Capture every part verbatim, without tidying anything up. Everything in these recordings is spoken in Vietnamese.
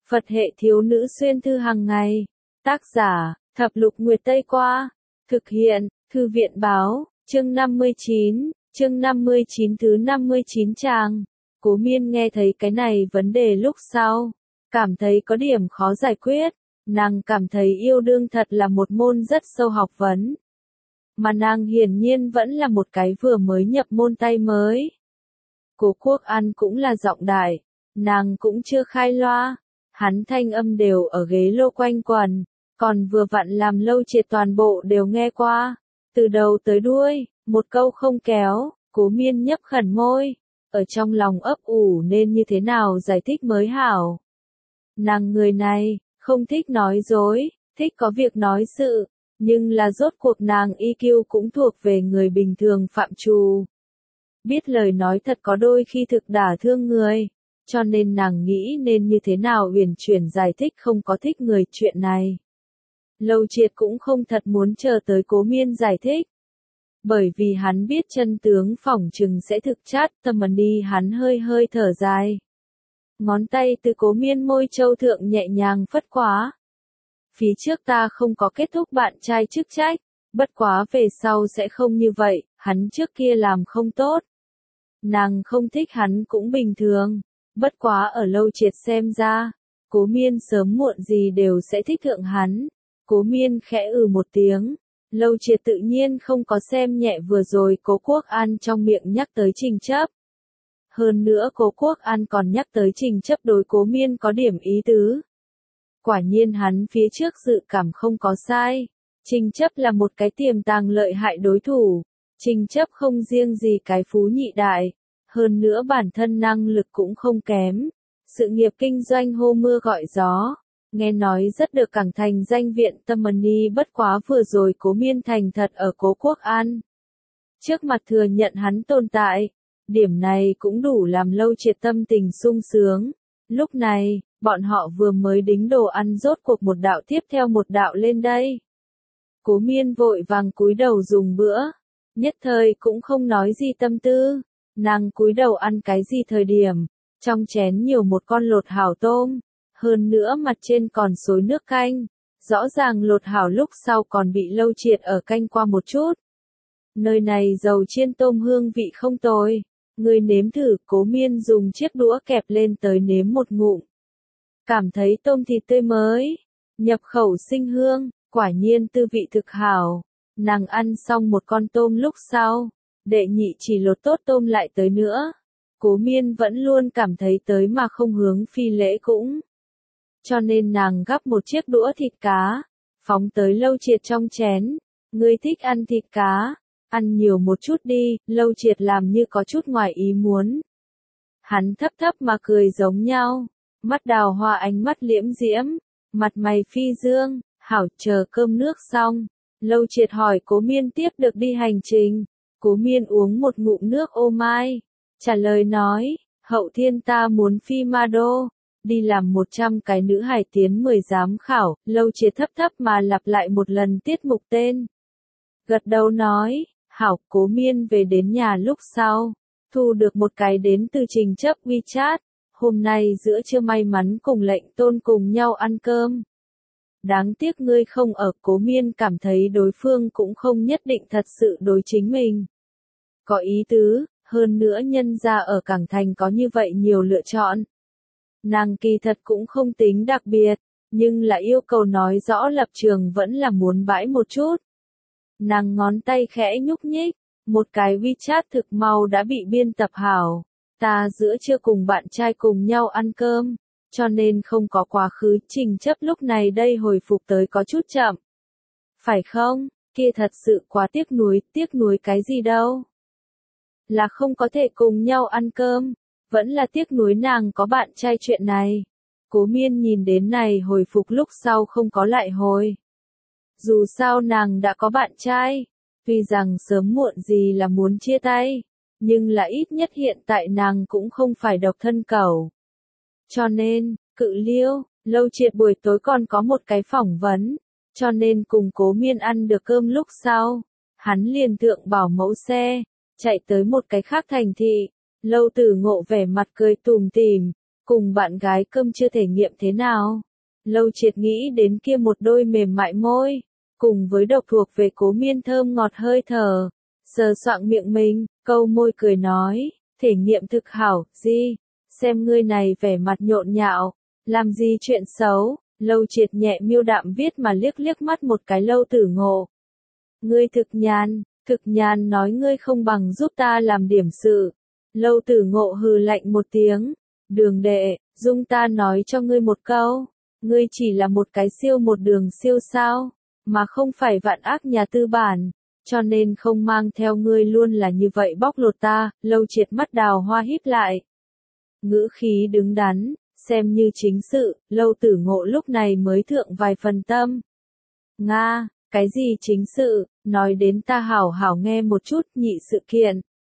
Phật hệ thiếu nữ xuyên thư hàng ngày. Tác giả, Thập Lục Nguyệt Tây Qua. Thực hiện, Thư viện Báo, chương năm mươi chín, chương năm mươi chín thứ năm mươi chín trang. Cố Miên nghe thấy cái này vấn đề lúc sau, cảm thấy có điểm khó giải quyết. Nàng cảm thấy yêu đương thật là một môn rất sâu học vấn. Mà nàng hiển nhiên vẫn là một cái vừa mới nhập môn tay mới. Cố Quốc An cũng là giọng đại, nàng cũng chưa khai loa. Hắn thanh âm đều ở ghế lô quanh quần, còn vừa vặn làm Lâu Triệt toàn bộ đều nghe qua. Từ đầu tới đuôi, một câu không kéo, Cố Miên nhấp khẩn môi, ở trong lòng ấp ủ nên như thế nào giải thích mới hảo. Nàng người này, không thích nói dối, thích có việc nói sự, nhưng là rốt cuộc nàng i kiu cũng thuộc về người bình thường phạm trù. Biết lời nói thật có đôi khi thực đả thương người, cho nên nàng nghĩ nên như thế nào uyển chuyển giải thích không có thích người chuyện này. Lâu Triệt cũng không thật muốn chờ tới Cố Miên giải thích. Bởi vì hắn biết chân tướng phỏng chừng sẽ thực chát, tâm ấn đi hắn hơi hơi thở dài. Ngón tay từ Cố Miên môi châu thượng nhẹ nhàng phất quá. Phía trước ta không có kết thúc bạn trai chức trách, bất quá về sau sẽ không như vậy, hắn trước kia làm không tốt. Nàng không thích hắn cũng bình thường, bất quá ở Lâu Triệt xem ra, Cố Miên sớm muộn gì đều sẽ thích thượng hắn. Cố Miên khẽ ừ một tiếng, Lâu Triệt tự nhiên không có xem nhẹ vừa rồi Cố Quốc An trong miệng nhắc tới Trình Chấp. Hơn nữa Cố Quốc An còn nhắc tới Trình Chấp đối Cố Miên có điểm ý tứ. Quả nhiên hắn phía trước dự cảm không có sai, Trình Chấp là một cái tiềm tàng lợi hại đối thủ. Trình Chấp không riêng gì cái phú nhị đại, hơn nữa bản thân năng lực cũng không kém. Sự nghiệp kinh doanh hô mưa gọi gió, nghe nói rất được cảng thành danh viện tâm ấn đi, bất quá vừa rồi Cố Miên thành thật ở Cố Quốc An. Trước mặt thừa nhận hắn tồn tại, điểm này cũng đủ làm Lâu Triệt tâm tình sung sướng. Lúc này, bọn họ vừa mới đính đồ ăn rốt cuộc một đạo tiếp theo một đạo lên đây. Cố Miên vội vàng cúi đầu dùng bữa, nhất thời cũng không nói gì tâm tư, nàng cúi đầu ăn cái gì thời điểm, trong chén nhiều một con lột hảo tôm, hơn nữa mặt trên còn xối nước canh, rõ ràng lột hảo lúc sau còn bị Lâu Triệt ở canh qua một chút. Nơi này dầu chiên tôm hương vị không tồi, người nếm thử. Cố Miên dùng chiếc đũa kẹp lên tới nếm một ngụm. Cảm thấy tôm thịt tươi mới, nhập khẩu sinh hương, quả nhiên tư vị thực hảo. Nàng ăn xong một con tôm lúc sau, đệ nhị chỉ lột tốt tôm lại tới nữa. Cố Miên vẫn luôn cảm thấy tới mà không hướng phi lễ cũng. Cho nên nàng gắp một chiếc đũa thịt cá, phóng tới Lâu Triệt trong chén. Ngươi thích ăn thịt cá, ăn nhiều một chút đi. Lâu Triệt làm như có chút ngoài ý muốn. Hắn thấp thấp mà cười giống nhau, mắt đào hoa ánh mắt liễm diễm, mặt mày phi dương, hảo. Chờ cơm nước xong, Lâu Triệt hỏi Cố Miên tiếp được đi hành trình. Cố Miên uống một ngụm nước ô mai, trả lời nói, hậu thiên ta muốn phi Ma Đô, đi làm một trăm cái nữ hải tiến mười giám khảo. Lâu Triệt thấp thấp mà lặp lại một lần tiết mục tên. Gật đầu nói, hảo. Cố Miên về đến nhà lúc sau, thu được một cái đến từ Trình Chấp WeChat, hôm nay giữa trưa may mắn cùng lệnh tôn cùng nhau ăn cơm. Đáng tiếc ngươi không ở. Cố Miên cảm thấy đối phương cũng không nhất định thật sự đối chính mình có ý tứ, hơn nữa nhân ra ở Cảng Thành có như vậy nhiều lựa chọn. Nàng kỳ thật cũng không tính đặc biệt, nhưng là yêu cầu nói rõ lập trường vẫn là muốn bãi một chút. Nàng ngón tay khẽ nhúc nhích, một cái WeChat thực mau đã bị biên tập hảo. Ta giữa trưa cùng bạn trai cùng nhau ăn cơm, cho nên không có quá khứ. Trình Chấp lúc này đây hồi phục tới có chút chậm. Phải không? Kia thật sự quá tiếc nuối. Tiếc nuối cái gì đâu? Là không có thể cùng nhau ăn cơm, vẫn là tiếc nuối nàng có bạn trai chuyện này. Cố Miên nhìn đến này hồi phục lúc sau không có lại hồi. Dù sao nàng đã có bạn trai, tuy rằng sớm muộn gì là muốn chia tay, nhưng là ít nhất hiện tại nàng cũng không phải độc thân cẩu. Cho nên, cự liêu, Lâu Triệt buổi tối còn có một cái phỏng vấn, cho nên cùng Cố Miên ăn được cơm lúc sau, hắn liền thượng bảo mẫu xe, chạy tới một cái khác thành thị. Lâu Tử Ngộ vẻ mặt cười tủm tỉm, cùng bạn gái cơm trưa thể nghiệm thế nào? Lâu Triệt nghĩ đến kia một đôi mềm mại môi, cùng với độc thuộc về Cố Miên thơm ngọt hơi thở, sờ soạng miệng mình, câu môi cười nói, thể nghiệm thực hảo, gì? Xem ngươi này vẻ mặt nhộn nhạo, làm gì chuyện xấu? Lâu Triệt nhẹ miêu đạm viết mà liếc liếc mắt một cái Lâu Tử Ngộ. Ngươi thực nhàn, thực nhàn nói ngươi không bằng giúp ta làm điểm sự. Lâu Tử Ngộ hừ lạnh một tiếng, Đường đệ, dung ta nói cho ngươi một câu, ngươi chỉ là một cái siêu một đường siêu sao, mà không phải vạn ác nhà tư bản, cho nên không mang theo ngươi luôn là như vậy bóc lột ta. Lâu Triệt mắt đào hoa híp lại, ngữ khí đứng đắn, xem như chính sự. Lâu Tử Ngộ lúc này mới thượng vài phần tâm. Nga, cái gì chính sự, nói đến ta hảo hảo nghe một chút. Nhị sự kiện.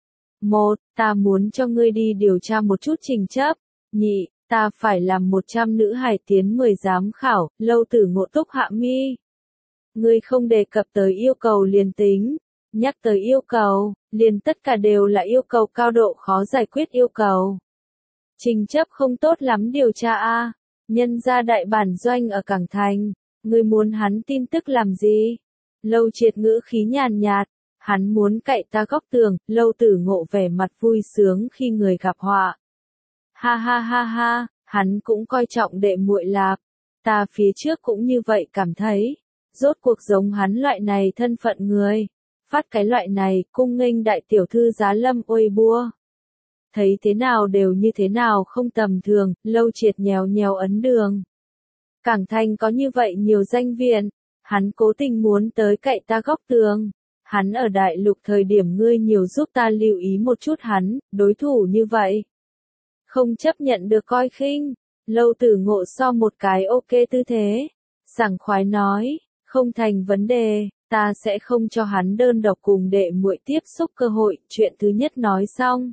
Một, ta muốn cho ngươi đi điều tra một chút trình chấp. Nhị, ta phải làm một trăm nữ hài tiến mười giám khảo. Lâu Tử Ngộ túc hạ mi. Ngươi không đề cập tới yêu cầu liền tính, nhắc tới yêu cầu, liền tất cả đều là yêu cầu cao độ khó giải quyết yêu cầu. Trình chấp không tốt lắm điều tra a, nhân gia đại bản doanh ở Cảng Thành, ngươi muốn hắn tin tức làm gì? Lâu Triệt ngữ khí nhàn nhạt, hắn muốn cậy ta góc tường. Lâu Tử Ngộ vẻ mặt vui sướng khi người gặp họa. Ha ha ha ha, hắn cũng coi trọng đệ muội lạp, ta phía trước cũng như vậy cảm thấy. Rốt cuộc giống hắn loại này thân phận người, phát cái loại này, cung nghênh đại tiểu thư giá lâm ôi bua. Thấy thế nào đều như thế nào không tầm thường. Lâu Triệt nhèo nhèo ấn đường. Cảng Thành có như vậy nhiều danh viện, hắn cố tình muốn tới cậy ta góc tường. Hắn ở đại lục thời điểm ngươi nhiều giúp ta lưu ý một chút hắn, đối thủ như vậy. Không chấp nhận được coi khinh. Lâu Tử Ngộ so một cái ok tư thế, sảng khoái nói, không thành vấn đề, ta sẽ không cho hắn đơn độc cùng đệ muội tiếp xúc cơ hội. Chuyện thứ nhất nói xong.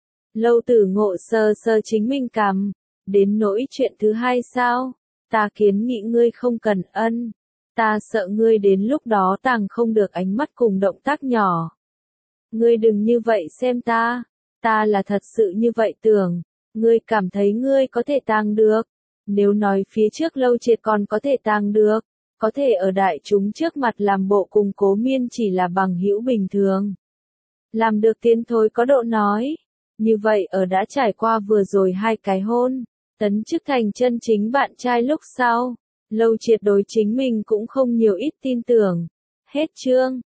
Lâu Tử Ngộ sơ sơ chính mình cằm, đến nỗi chuyện thứ hai sao? Ta kiến nghị ngươi không cần ân, ta sợ ngươi đến lúc đó tàng không được ánh mắt cùng động tác nhỏ. Ngươi đừng như vậy xem ta, ta là thật sự như vậy tưởng, ngươi cảm thấy ngươi có thể tàng được. Nếu nói phía trước Lâu Triệt còn có thể tàng được, có thể ở đại chúng trước mặt làm bộ cùng Cố Miên chỉ là bằng hữu bình thường. Làm được tiến thối có độ nói. Như vậy ở đã trải qua vừa rồi hai cái hôn, tấn chức thành chân chính bạn trai lúc sau, Lâu Triệt đối chính mình cũng không nhiều ít tin tưởng. Hết chương.